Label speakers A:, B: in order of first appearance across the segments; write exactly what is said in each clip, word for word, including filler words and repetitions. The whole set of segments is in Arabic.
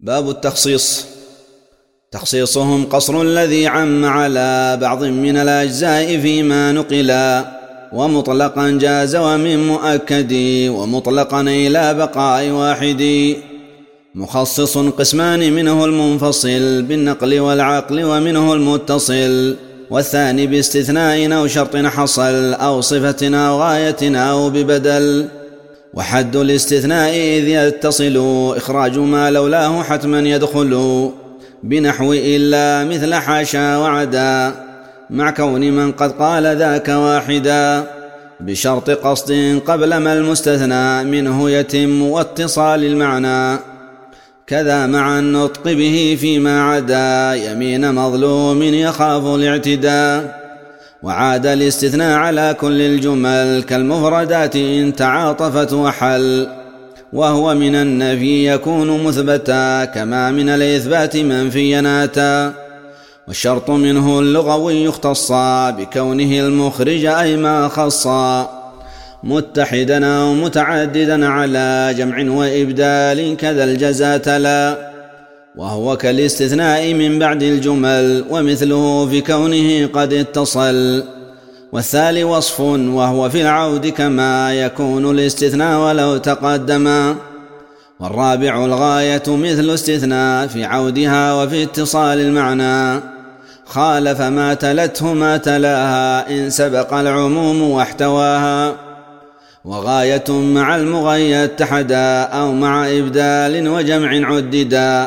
A: باب التخصيص. تخصيصهم قصر الذي عم على بعض من الأجزاء فيما نقلا، ومطلقا جاز ومن مؤكد، ومطلقا إلى بقاء واحد. مخصص قسمان، منه المنفصل بالنقل والعقل، ومنه المتصل، والثاني باستثناء أو شرط حصل، أو صفة أو غاية أو ببدل. وحد الاستثناء إذ يتصل إخراج ما لولاه حتما يدخل، بنحو إلا مثل حاشا وعدا، مع كون من قد قال ذاك واحدا، بشرط قصد قبل ما المستثنى منه يتم واتصال المعنى. كذا مع النطق به فيما عدا، يمين مظلوم يخاف الاعتداء. وعاد الاستثناء على كل الجمل كالمفردات إن تعاطفت وحل، وهو من النفي يكون مثبتا، كما من الإثبات منفيا آتا. والشرط منه اللغوي يختصا، بكونه المخرج أي ما خصا، متحدا أو متعددا على جمع وإبدال، كذا الجزاة لا. وهو كالاستثناء من بعد الجمل، ومثله في كونه قد اتصل. والثالث وصف، وهو في العود كما يكون الاستثناء ولو تقدما. والرابع الغاية مثل استثناء في عودها وفي اتصال المعنى، خالف ما تلته ما تلاها إن سبق العموم واحتواها. وغاية مع المغيى اتحدا، أو مع إبدال وجمع عددا،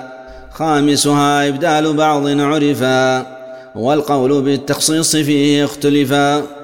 A: خامسها إبدال بعض عرفا، والقول بالتخصيص فيه اختلفا.